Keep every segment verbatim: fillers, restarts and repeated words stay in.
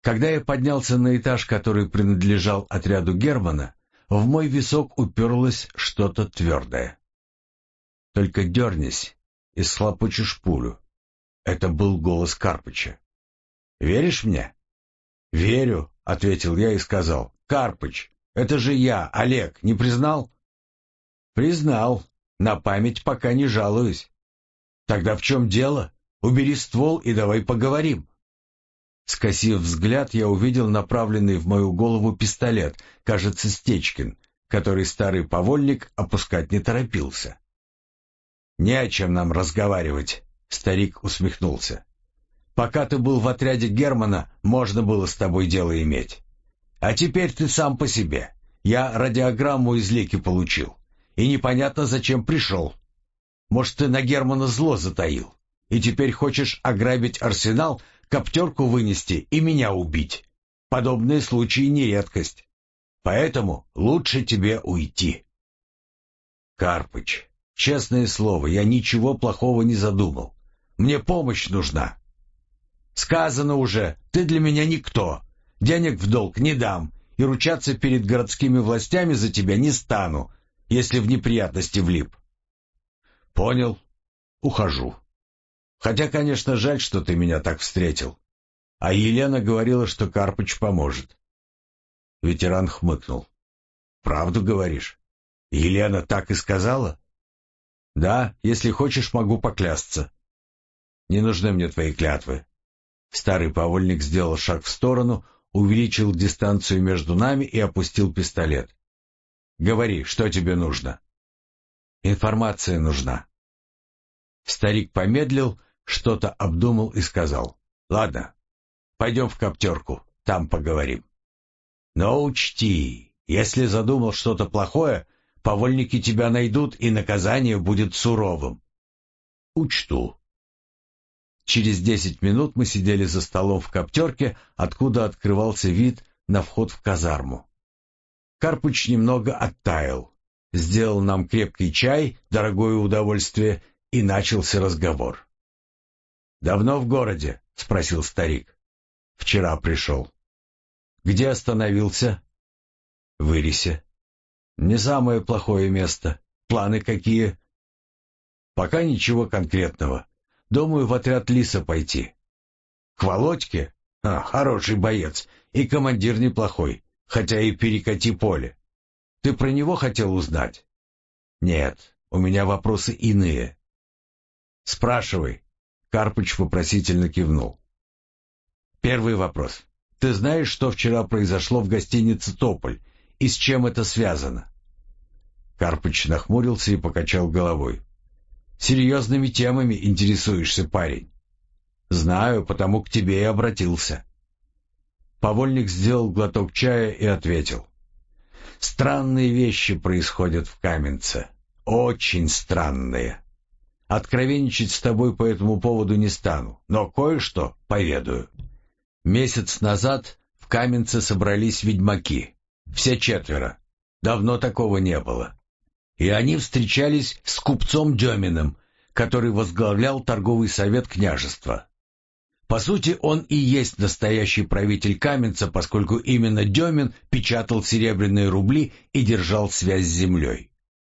Когда я поднялся на этаж, который принадлежал отряду Германа, в мой висок уперлось что-то твердое. «Только дернись и схлопочешь пулю». Это был голос Карпыча. «Веришь мне?» «Верю», — ответил я и сказал. «Карпыч, это же я, Олег, не признал?» «Признал. На память пока не жалуюсь». «Тогда в чем дело? Убери ствол и давай поговорим». Скосив взгляд, я увидел направленный в мою голову пистолет, кажется, Стечкин, который старый повольник опускать не торопился. «Не о чем нам разговаривать», — старик усмехнулся. «Пока ты был в отряде Германа, можно было с тобой дело иметь. А теперь ты сам по себе. Я радиограмму из Леки получил, и непонятно, зачем пришел. Может, ты на Германа зло затаил, и теперь хочешь ограбить арсенал, коптерку вынести и меня убить. Подобные случаи не редкость. Поэтому лучше тебе уйти». «Карпыч, честное слово, я ничего плохого не задумал. Мне помощь нужна». «Сказано уже, ты для меня никто. Денег в долг не дам, и ручаться перед городскими властями за тебя не стану, если в неприятности влип». «Понял. Ухожу. Хотя, конечно, жаль, что ты меня так встретил. А Елена говорила, что Карпыч поможет». Ветеран хмыкнул. «Правду говоришь? Елена так и сказала?» «Да, если хочешь, могу поклясться». «Не нужны мне твои клятвы». Старый повольник сделал шаг в сторону, увеличил дистанцию между нами и опустил пистолет. «Говори, что тебе нужно?» «Информация нужна». Старик помедлил, что-то обдумал и сказал. «Ладно, пойдем в коптерку, там поговорим. Но учти, если задумал что-то плохое, повольники тебя найдут, и наказание будет суровым». «Учту». Через десять минут мы сидели за столом в коптерке, откуда открывался вид на вход в казарму. Карпыч немного оттаял, сделал нам крепкий чай, дорогое удовольствие, и начался разговор. «Давно в городе?» — спросил старик. «Вчера пришел». «Где остановился?» «В Ирисе». «Не самое плохое место. Планы какие?» «Пока ничего конкретного. Думаю, в отряд Лиса пойти». «К Володьке? А, хороший боец. И командир неплохой, хотя и перекати поле. Ты про него хотел узнать?» «Нет, у меня вопросы иные». «Спрашивай». Карпыч вопросительно кивнул. «Первый вопрос. Ты знаешь, что вчера произошло в гостинице «Тополь» и с чем это связано?» Карпыч нахмурился и покачал головой. «Серьезными темами интересуешься, парень». «Знаю, потому к тебе и обратился». Повольник сделал глоток чая и ответил. «Странные вещи происходят в Каменце. Очень странные. Откровенничать с тобой по этому поводу не стану, но кое-что поведаю. Месяц назад в Каменце собрались ведьмаки. Все четверо. Давно такого не было. И они встречались с купцом Деминым, который возглавлял торговый совет княжества. По сути, он и есть настоящий правитель Каменца, поскольку именно Демин печатал серебряные рубли и держал связь с землей.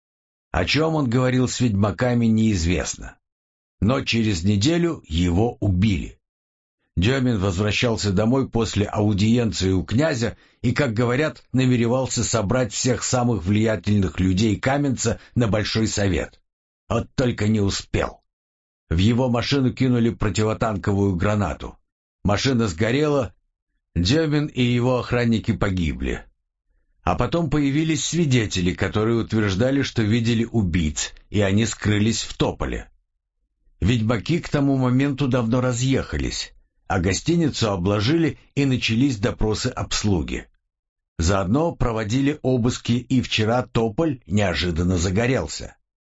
О чем он говорил с ведьмаками, неизвестно. Но через неделю его убили. Демин возвращался домой после аудиенции у князя и, как говорят, намеревался собрать всех самых влиятельных людей Каменца на большой совет. Вот только не успел. В его машину кинули противотанковую гранату. Машина сгорела, Демин и его охранники погибли. А потом появились свидетели, которые утверждали, что видели убийц, и они скрылись в Тополе. Ведьмаки к тому моменту давно разъехались, а гостиницу обложили и начались допросы обслуги. Заодно проводили обыски, и вчера Тополь неожиданно загорелся.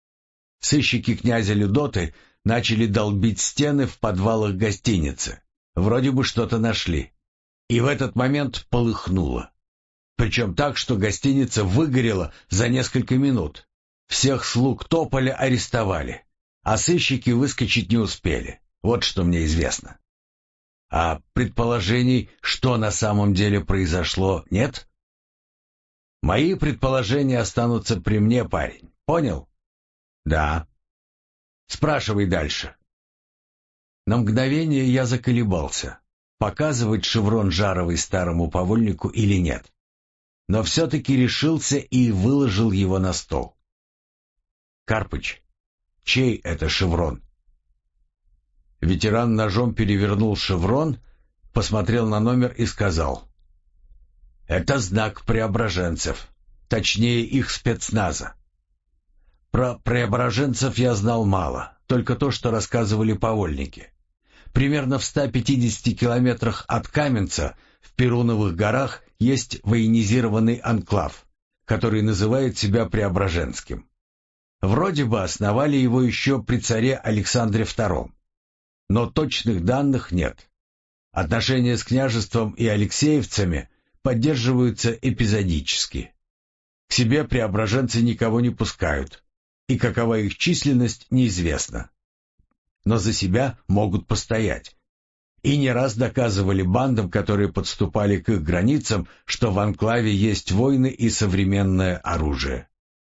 Сыщики князя Людоты начали долбить стены в подвалах гостиницы. Вроде бы что-то нашли. И в этот момент полыхнуло. Причем так, что гостиница выгорела за несколько минут. Всех слуг Тополя арестовали, а сыщики выскочить не успели. Вот что мне известно. А предположений, что на самом деле произошло, нет? Мои предположения останутся при мне, парень. Понял? Да. Спрашивай дальше. На мгновение я заколебался, показывать шеврон Жаровой старому повольнику или нет. Но все-таки решился и выложил его на стол. Карпыч, чей это шеврон? Ветеран ножом перевернул шеврон, посмотрел на номер и сказал: «Это знак преображенцев, точнее их спецназа». Про преображенцев я знал мало, только то, что рассказывали повольники. Примерно в ста пятидесяти километрах от Каменца в Перуновых горах есть военизированный анклав, который называет себя Преображенским. Вроде бы основали его еще при царе Александре втором. Но точных данных нет. Отношения с княжеством и алексеевцами поддерживаются эпизодически. К себе преображенцы никого не пускают, и какова их численность, неизвестно. Но за себя могут постоять. И не раз доказывали бандам, которые подступали к их границам, что в анклаве есть войны и современное оружие.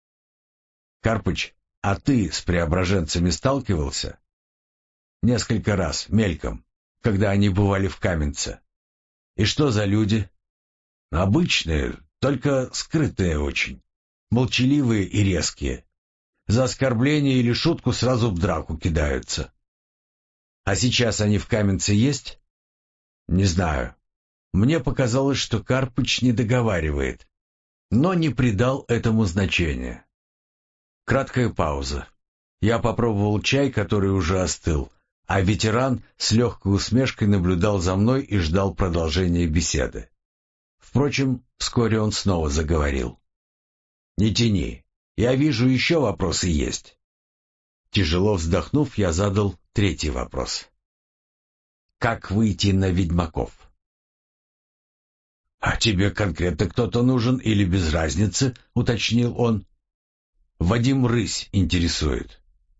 Карпыч, а ты с преображенцами сталкивался? Несколько раз, мельком, когда они бывали в Каменце. И что за люди? Обычные, только скрытые очень. Молчаливые и резкие. За оскорбление или шутку сразу в драку кидаются. А сейчас они в Каменце есть? Не знаю. Мне показалось, что Карпыч не договаривает, но не придал этому значения. Краткая пауза. Я попробовал чай, который уже остыл, а ветеран с легкой усмешкой наблюдал за мной и ждал продолжения беседы. Впрочем, вскоре он снова заговорил. «Не тяни, я вижу, еще вопросы есть». Тяжело вздохнув, я задал третий вопрос. «Как выйти на ведьмаков?» «А тебе конкретно кто-то нужен или без разницы?» — уточнил он. «Вадим Рысь интересует».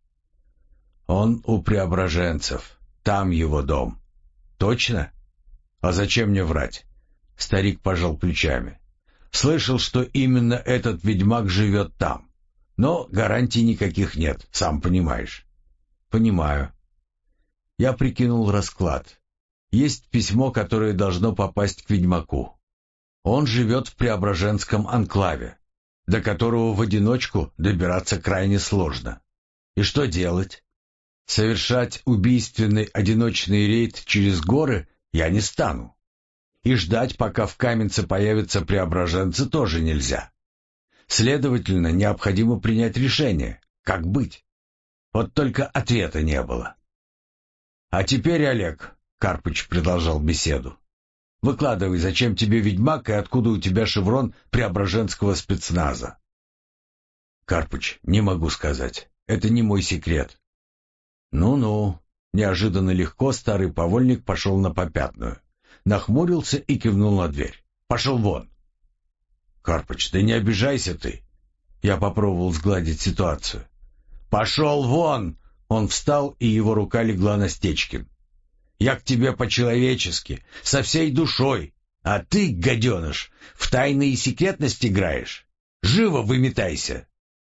«Он у преображенцев. Там его дом». «Точно? А зачем мне врать?» Старик пожал плечами. «Слышал, что именно этот ведьмак живет там. Но гарантий никаких нет, сам понимаешь». «Понимаю». Я прикинул расклад. Есть письмо, которое должно попасть к ведьмаку. Он живет в Преображенском анклаве, до которого в одиночку добираться крайне сложно. И что делать? Совершать убийственный одиночный рейд через горы я не стану. И ждать, пока в Каменце появятся преображенцы, тоже нельзя. Следовательно, необходимо принять решение, как быть. Вот только ответа не было. «А теперь, Олег», — Карпыч продолжал беседу, — «выкладывай, зачем тебе ведьмак и откуда у тебя шеврон преображенского спецназа?» «Карпыч, не могу сказать. Это не мой секрет». «Ну-ну», — неожиданно легко старый повольник пошел на попятную, нахмурился и кивнул на дверь. «Пошел вон!» «Карпыч, да не обижайся ты!» Я попробовал сгладить ситуацию. «Пошел вон!» Он встал, и его рука легла на Стечкин. «Я к тебе по-человечески, со всей душой, а ты, гаденыш, в тайны и секретность играешь. Живо выметайся!»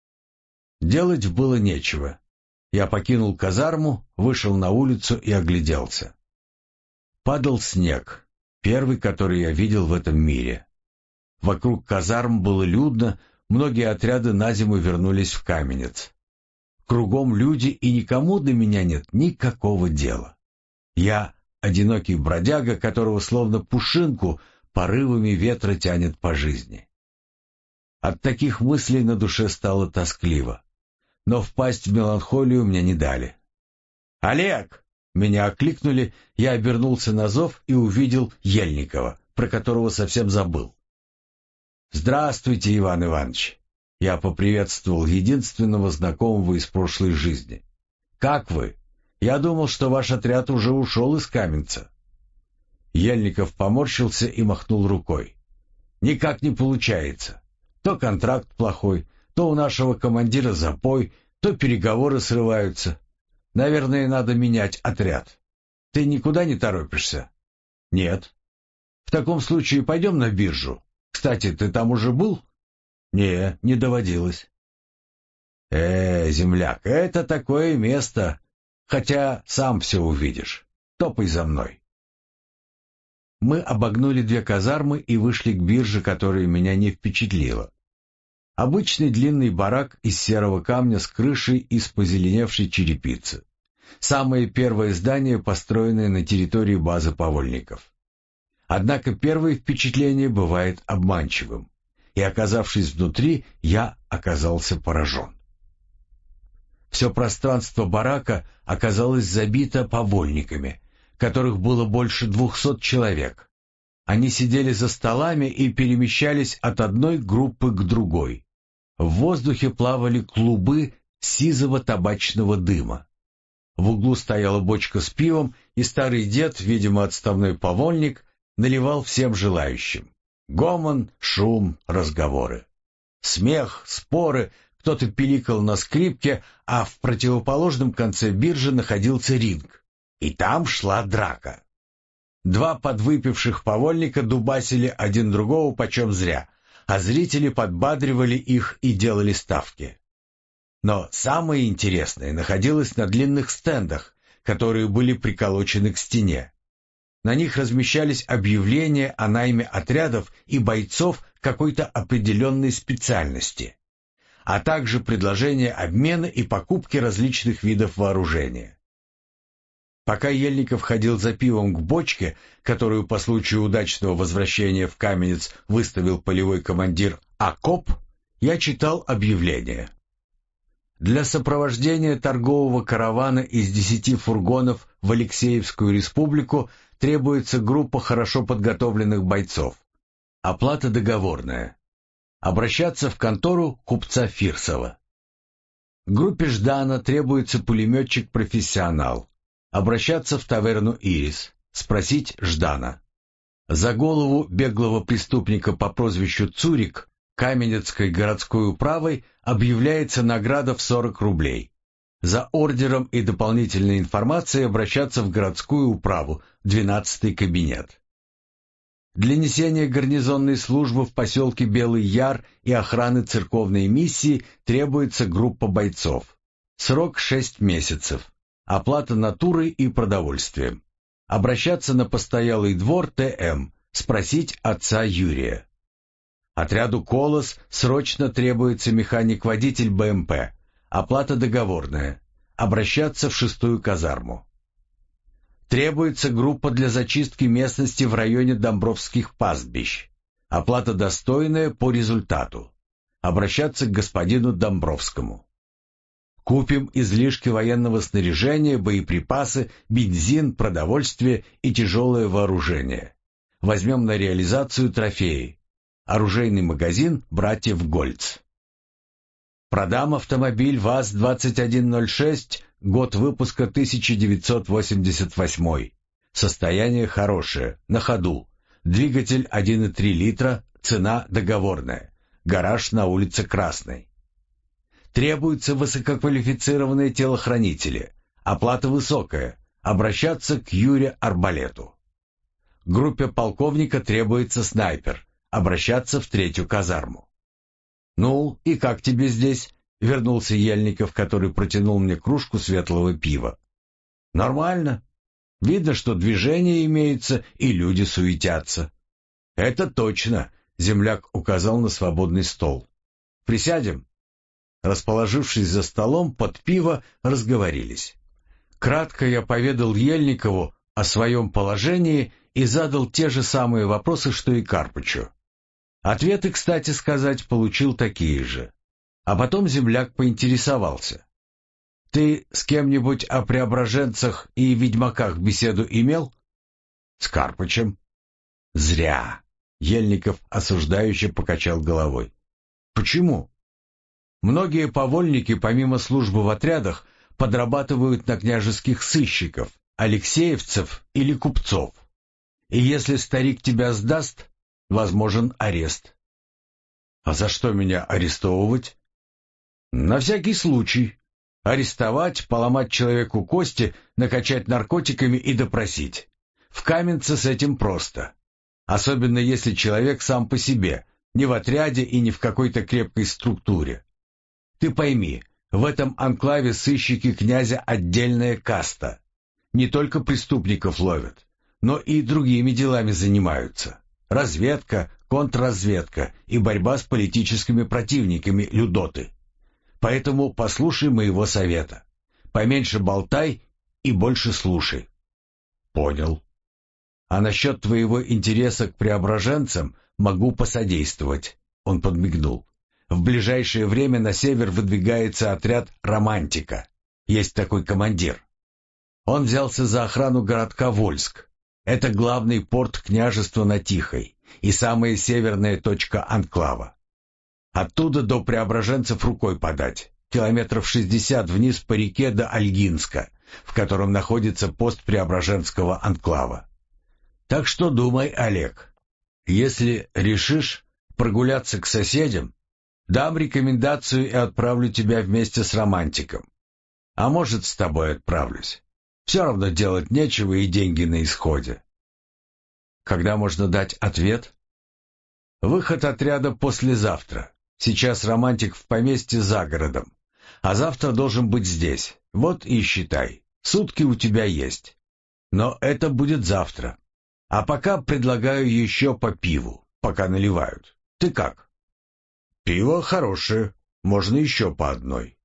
Делать было нечего. Я покинул казарму, вышел на улицу и огляделся. Падал снег, первый, который я видел в этом мире. Вокруг казарм было людно, многие отряды на зиму вернулись в Каменец. Кругом люди, и никому до меня нет никакого дела. Я одинокий бродяга, которого словно пушинку порывами ветра тянет по жизни. От таких мыслей на душе стало тоскливо. Но впасть в меланхолию мне не дали. «Олег!» Меня окликнули, я обернулся на зов и увидел Ельникова, про которого совсем забыл. «Здравствуйте, Иван Иванович!» Я поприветствовал единственного знакомого из прошлой жизни. «Как вы? Я думал, что ваш отряд уже ушел из Каменца». Ельников поморщился и махнул рукой. «Никак не получается. То контракт плохой, то у нашего командира запой, то переговоры срываются. Наверное, надо менять отряд. Ты никуда не торопишься? Нет. В таком случае пойдем на биржу. Кстати, ты там уже был? Не, не доводилось. Э, земляк, это такое место. Хотя сам все увидишь. Топай за мной. Мы обогнули две казармы и вышли к бирже, которая меня не впечатлила. Обычный длинный барак из серого камня с крышей из позеленевшей черепицы. Самое первое здание, построенное на территории базы повольников. Однако первое впечатление бывает обманчивым, и, оказавшись внутри, я оказался поражен. Все пространство барака оказалось забито повольниками, которых было больше двухсот человек. Они сидели за столами и перемещались от одной группы к другой. В воздухе плавали клубы сизого табачного дыма. В углу стояла бочка с пивом, и старый дед, видимо, отставной повольник, наливал всем желающим. Гомон, шум, разговоры. Смех, споры, кто-то пиликал на скрипке, а в противоположном конце биржи находился ринг. И там шла драка. Два подвыпивших повольника дубасили один другого почем зря, а зрители подбадривали их и делали ставки. Но самое интересное находилось на длинных стендах, которые были приколочены к стене. На них размещались объявления о найме отрядов и бойцов какой-то определенной специальности, а также предложения обмена и покупки различных видов вооружения. Пока Ельников ходил за пивом к бочке, которую по случаю удачного возвращения в Каменец выставил полевой командир Акоп, я читал объявление. Для сопровождения торгового каравана из десяти фургонов в Алексеевскую республику требуется группа хорошо подготовленных бойцов. Оплата договорная. Обращаться в контору купца Фирсова. Группе Ждана требуется пулеметчик-профессионал. Обращаться в таверну «Ирис», спросить Ждана. За голову беглого преступника по прозвищу Цурик Каменецкой городской управой объявляется награда в сорок рублей. За ордером и дополнительной информацией обращаться в городскую управу, двенадцатый кабинет. Для несения гарнизонной службы в поселке Белый Яр и охраны церковной миссии требуется группа бойцов. Срок шесть месяцев. Оплата натурой и продовольствием. Обращаться на постоялый двор ТМ, спросить отца Юрия. Отряду «Колос» срочно требуется механик-водитель БМП. Оплата договорная. Обращаться в шестую казарму. Требуется группа для зачистки местности в районе Домбровских пастбищ. Оплата достойная по результату. Обращаться к господину Домбровскому. Купим излишки военного снаряжения, боеприпасы, бензин, продовольствие и тяжелое вооружение. Возьмем на реализацию трофеи. Оружейный магазин «Братьев Гольц». Продам автомобиль ВАЗ двадцать один ноль шесть, год выпуска тысяча девятьсот восемьдесят восемь. Состояние хорошее, на ходу. Двигатель один и три литра, цена договорная. Гараж на улице Красной. Требуются высококвалифицированные телохранители. Оплата высокая. Обращаться к Юре Арбалету. Группе полковника требуется снайпер. Обращаться в третью казарму. «Ну, и как тебе здесь?» — вернулся Ельников, который протянул мне кружку светлого пива. «Нормально. Видно, что движение имеется, и люди суетятся». «Это точно», — земляк указал на свободный стол. «Присядем?» Расположившись за столом под пиво, разговорились. Кратко я поведал Ельникову о своем положении и задал те же самые вопросы, что и Карпычу. Ответы, кстати сказать, получил такие же. А потом земляк поинтересовался. «Ты с кем-нибудь о преображенцах и ведьмаках беседу имел?» «С Карпычем». «Зря», — Ельников осуждающе покачал головой. «Почему?» «Многие повольники, помимо службы в отрядах, подрабатывают на княжеских сыщиков, алексеевцев или купцов. И если старик тебя сдаст, возможен арест». «А за что меня арестовывать?» «На всякий случай. Арестовать, поломать человеку кости, накачать наркотиками и допросить. В Каменце с этим просто. Особенно если человек сам по себе, не в отряде и не в какой-то крепкой структуре. Ты пойми, в этом анклаве сыщики князя отдельная каста. Не только преступников ловят, но и другими делами занимаются. Разведка, контрразведка и борьба с политическими противниками Людоты. Поэтому послушай моего совета. Поменьше болтай и больше слушай. Понял. А насчет твоего интереса к преображенцам могу посодействовать. Он подмигнул. В ближайшее время на север выдвигается отряд «Романтика». Есть такой командир. Он взялся за охрану городка Вольск. Это главный порт княжества на Тихой и самая северная точка анклава. Оттуда до преображенцев рукой подать. Километров шестьдесят вниз по реке до Ольгинска, в котором находится пост Преображенского анклава. Так что думай, Олег. Если решишь прогуляться к соседям, дам рекомендацию и отправлю тебя вместе с романтиком. А может, с тобой отправлюсь. Все равно делать нечего и деньги на исходе. Когда можно дать ответ? Выход отряда послезавтра. Сейчас романтик в поместье за городом. А завтра должен быть здесь. Вот и считай. Сутки у тебя есть. Но это будет завтра. А пока предлагаю еще по пиву, пока наливают. Ты как? Пиво хорошее. Можно еще по одной.